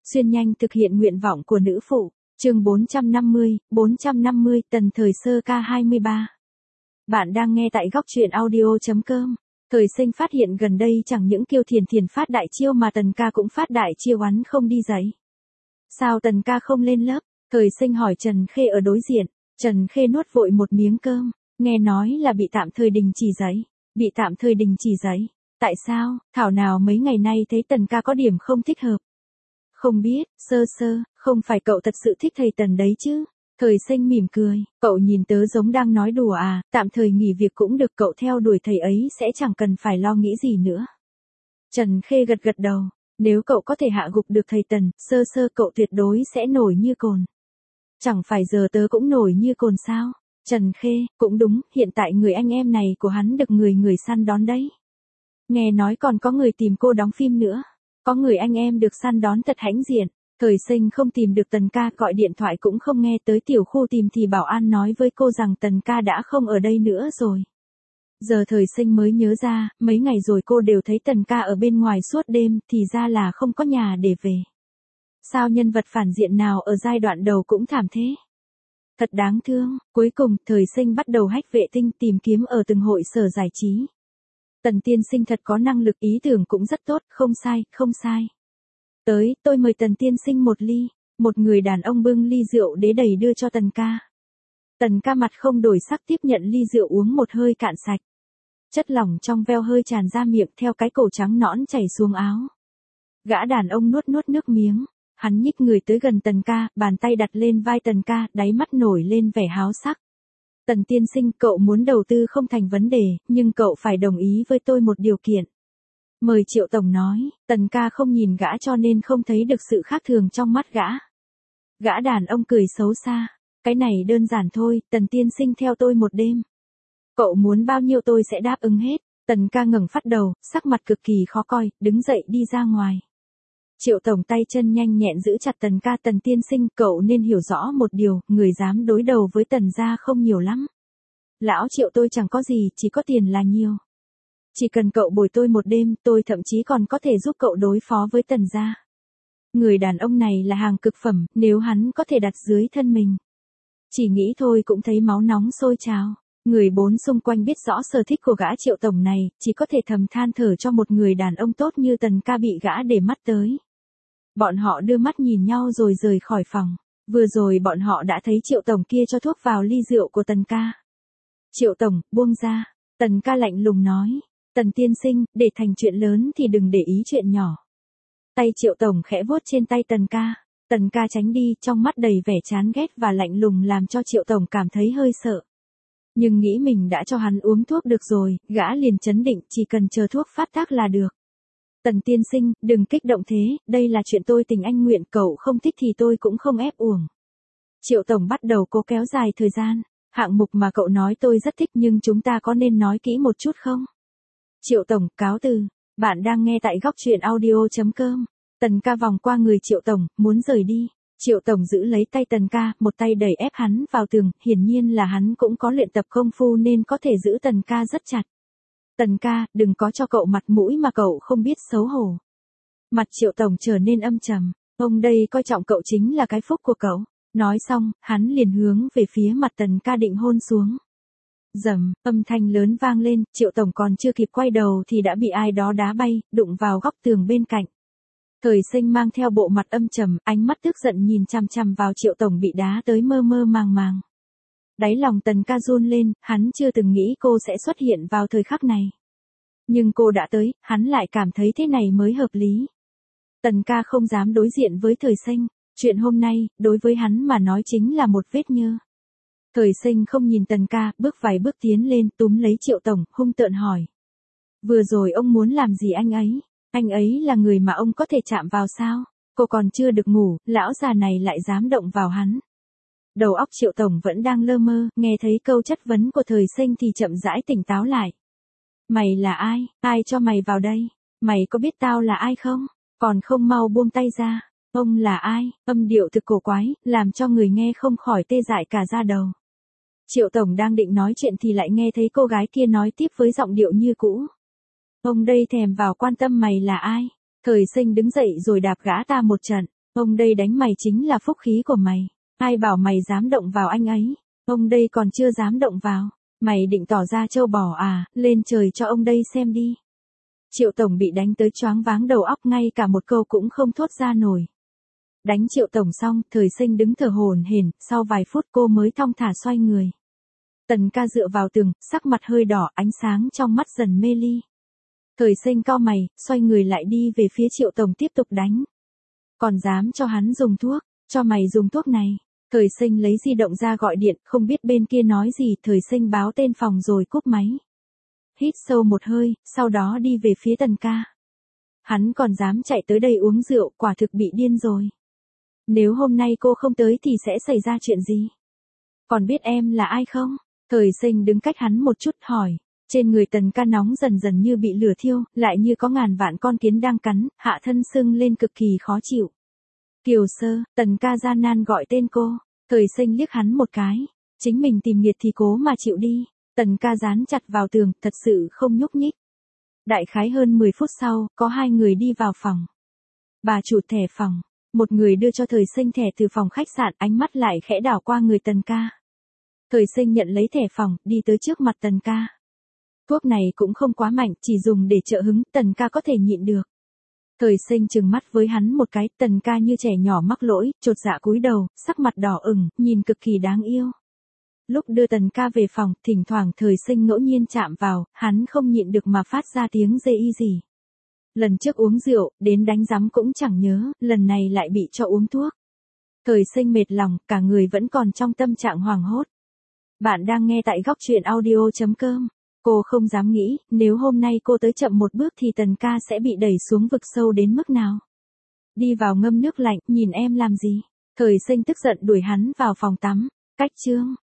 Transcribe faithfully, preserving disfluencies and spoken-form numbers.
Xuyên nhanh thực hiện nguyện vọng của nữ phụ. Chương bốn trăm năm mươi, bốn trăm năm mươi Tần Thời Sơ ca hai mươi ba. Bạn đang nghe tại góc truyện audio chấm com. Thời Sinh phát hiện gần đây chẳng những Kiêu Thiền Thiền phát đại chiêu mà Tần ca cũng phát đại chiêu, hắn không đi dạy. Sao Tần ca không lên lớp? Thời Sinh hỏi Trần Khê ở đối diện. Trần Khê nuốt vội một miếng cơm, nghe nói là bị tạm thời đình chỉ dạy. Bị tạm thời đình chỉ dạy. Tại sao? Thảo nào mấy ngày nay thấy Tần ca có điểm không thích hợp. Không biết, Sơ Sơ, không phải cậu thật sự thích thầy Tần đấy chứ? Thời Sinh mỉm cười, cậu nhìn tớ giống đang nói đùa à, tạm thời nghỉ việc cũng được, cậu theo đuổi thầy ấy sẽ chẳng cần phải lo nghĩ gì nữa. Trần Khê gật gật đầu, nếu cậu có thể hạ gục được thầy Tần, Sơ Sơ cậu tuyệt đối sẽ nổi như cồn. Chẳng phải giờ tớ cũng nổi như cồn sao? Trần Khê, cũng đúng, hiện tại người anh em này của hắn được người người săn đón đấy. Nghe nói còn có người tìm cô đóng phim nữa. Có người anh em được săn đón thật hãnh diện. Thời Sinh không tìm được Tần ca, gọi điện thoại cũng không nghe, tới tiểu khu tìm thì bảo an nói với cô rằng Tần ca đã không ở đây nữa rồi. Giờ Thời Sinh mới nhớ ra, mấy ngày rồi cô đều thấy Tần ca ở bên ngoài suốt đêm, thì ra là không có nhà để về. Sao nhân vật phản diện nào ở giai đoạn đầu cũng thảm thế? Thật đáng thương. Cuối cùng, Thời Sinh bắt đầu hack vệ tinh tìm kiếm ở từng hội sở giải trí. Tần tiên sinh thật có năng lực, ý tưởng cũng rất tốt, không sai, không sai. Tới, tôi mời Tần tiên sinh một ly. Một người đàn ông bưng ly rượu đế đầy đưa cho Tần ca. Tần ca mặt không đổi sắc tiếp nhận ly rượu uống một hơi cạn sạch. Chất lỏng trong veo hơi tràn ra miệng theo cái cổ trắng nõn chảy xuống áo. Gã đàn ông nuốt nuốt nước miếng. Hắn nhích người tới gần Tần ca, bàn tay đặt lên vai Tần ca, đáy mắt nổi lên vẻ háo sắc. Tần tiên sinh, cậu muốn đầu tư không thành vấn đề, nhưng cậu phải đồng ý với tôi một điều kiện. Mời Triệu tổng nói. Tần ca không nhìn gã cho nên không thấy được sự khác thường trong mắt gã. Gã đàn ông cười xấu xa. Cái này đơn giản thôi, Tần tiên sinh theo tôi một đêm. Cậu muốn bao nhiêu tôi sẽ đáp ứng hết. Tần ca ngẩng phát đầu, sắc mặt cực kỳ khó coi, đứng dậy đi ra ngoài. Triệu tổng tay chân nhanh nhẹn giữ chặt Tần ca. Tần tiên sinh, cậu nên hiểu rõ một điều, người dám đối đầu với Tần gia không nhiều lắm. Lão Triệu tôi chẳng có gì, chỉ có tiền là nhiều. Chỉ cần cậu bồi tôi một đêm, tôi thậm chí còn có thể giúp cậu đối phó với Tần gia. Người đàn ông này là hàng cực phẩm, nếu hắn có thể đặt dưới thân mình. Chỉ nghĩ thôi cũng thấy máu nóng sôi trào. Người bốn xung quanh biết rõ sở thích của gã Triệu tổng này, chỉ có thể thầm than thở cho một người đàn ông tốt như Tần ca bị gã để mắt tới. Bọn họ đưa mắt nhìn nhau rồi rời khỏi phòng. Vừa rồi bọn họ đã thấy Triệu tổng kia cho thuốc vào ly rượu của Tần ca. Triệu tổng, buông ra. Tần ca lạnh lùng nói. Tần tiên sinh, để thành chuyện lớn thì đừng để ý chuyện nhỏ. Tay Triệu tổng khẽ vuốt trên tay Tần ca. Tần ca tránh đi, trong mắt đầy vẻ chán ghét và lạnh lùng làm cho Triệu tổng cảm thấy hơi sợ. Nhưng nghĩ mình đã cho hắn uống thuốc được rồi, gã liền chấn định, chỉ cần chờ thuốc phát tác là được. Tần tiên sinh, đừng kích động thế, đây là chuyện tôi tình anh nguyện, cậu không thích thì tôi cũng không ép uổng. Triệu tổng bắt đầu cố kéo dài thời gian. Hạng mục mà cậu nói tôi rất thích, nhưng chúng ta có nên nói kỹ một chút không? Triệu tổng, cáo từ. Bạn đang nghe tại góc truyện audio chấm com. Tần ca vòng qua người Triệu tổng, muốn rời đi. Triệu tổng giữ lấy tay Tần ca, một tay đẩy ép hắn vào tường, hiển nhiên là hắn cũng có luyện tập công phu nên có thể giữ Tần ca rất chặt. Tần ca, đừng có cho cậu mặt mũi mà cậu không biết xấu hổ. Mặt Triệu tổng trở nên âm trầm, ông đây coi trọng cậu chính là cái phúc của cậu. Nói xong, hắn liền hướng về phía mặt Tần ca định hôn xuống. Rầm, âm thanh lớn vang lên, Triệu tổng còn chưa kịp quay đầu thì đã bị ai đó đá bay, đụng vào góc tường bên cạnh. Thời Sinh mang theo bộ mặt âm trầm, ánh mắt tức giận nhìn chằm chằm vào Triệu tổng bị đá tới mơ mơ màng màng. Đáy lòng Tần ca run lên, hắn chưa từng nghĩ cô sẽ xuất hiện vào thời khắc này. Nhưng cô đã tới, hắn lại cảm thấy thế này mới hợp lý. Tần ca không dám đối diện với Thời Sinh. Chuyện hôm nay, đối với hắn mà nói chính là một vết nhơ. Thời Sinh không nhìn Tần ca, bước vài bước tiến lên, túm lấy Triệu tổng, hung tợn hỏi. Vừa rồi ông muốn làm gì anh ấy? Anh ấy là người mà ông có thể chạm vào sao? Cô còn chưa được ngủ, lão già này lại dám động vào hắn. Đầu óc Triệu tổng vẫn đang lơ mơ, nghe thấy câu chất vấn của Thời Sinh thì chậm rãi tỉnh táo lại. Mày là ai? Ai cho mày vào đây? Mày có biết tao là ai không? Còn không mau buông tay ra. Ông là ai? Âm điệu thực cổ quái, làm cho người nghe không khỏi tê dại cả da đầu. Triệu tổng đang định nói chuyện thì lại nghe thấy cô gái kia nói tiếp với giọng điệu như cũ. Ông đây thèm vào quan tâm mày là ai? Thời Sinh đứng dậy rồi đạp gã ta một trận. Ông đây đánh mày chính là phúc khí của mày. Ai bảo mày dám động vào anh ấy. Ông đây còn chưa dám động vào. Mày định tỏ ra trâu bò à, lên trời cho ông đây xem đi. Triệu Tổng bị đánh tới choáng váng đầu óc, ngay cả một câu cũng không thốt ra nổi. Đánh Triệu Tổng xong, Thời Sinh đứng thở hổn hển, sau vài phút cô mới thong thả xoay người. Tần ca dựa vào tường, sắc mặt hơi đỏ, ánh sáng trong mắt dần mê ly. Thời Sinh cau mày, xoay người lại đi về phía Triệu Tổng tiếp tục đánh. Còn dám cho hắn dùng thuốc, cho mày dùng thuốc này. Thời Sinh lấy di động ra gọi điện, không biết bên kia nói gì, Thời Sinh báo tên phòng rồi cúp máy. Hít sâu một hơi, sau đó đi về phía Tần ca. Hắn còn dám chạy tới đây uống rượu, quả thực bị điên rồi. Nếu hôm nay cô không tới thì sẽ xảy ra chuyện gì? Còn biết em là ai không? Thời Sinh đứng cách hắn một chút hỏi. Trên người Tần ca nóng dần dần như bị lửa thiêu, lại như có ngàn vạn con kiến đang cắn, hạ thân sưng lên cực kỳ khó chịu. Kiều Sơ, Tần ca gian nan gọi tên cô. Thời Sinh liếc hắn một cái. Chính mình tìm nghiệt thì cố mà chịu đi. Tần ca dán chặt vào tường, thật sự không nhúc nhích. Đại khái hơn mười phút sau, có hai người đi vào phòng. Bà chủ thẻ phòng. Một người đưa cho Thời Sinh thẻ từ phòng khách sạn, ánh mắt lại khẽ đảo qua người Tần ca. Thời Sinh nhận lấy thẻ phòng, đi tới trước mặt Tần ca. Thuốc này cũng không quá mạnh, chỉ dùng để trợ hứng, Tần ca có thể nhịn được. Thời Sinh trừng mắt với hắn một cái, Tần ca như trẻ nhỏ mắc lỗi, chột dạ cúi đầu, sắc mặt đỏ ửng, nhìn cực kỳ đáng yêu. Lúc đưa Tần ca về phòng, thỉnh thoảng Thời Sinh ngẫu nhiên chạm vào, hắn không nhịn được mà phát ra tiếng dê y gì. Lần trước uống rượu, đến đánh rắm cũng chẳng nhớ, lần này lại bị cho uống thuốc. Thời Sinh mệt lòng, cả người vẫn còn trong tâm trạng hoảng hốt. Bạn đang nghe tại góc truyện audio chấm com. Cô không dám nghĩ, nếu hôm nay cô tới chậm một bước thì Tần ca sẽ bị đẩy xuống vực sâu đến mức nào. Đi vào ngâm nước lạnh, nhìn em làm gì? Thời Sinh tức giận đuổi hắn vào phòng tắm. Cách chương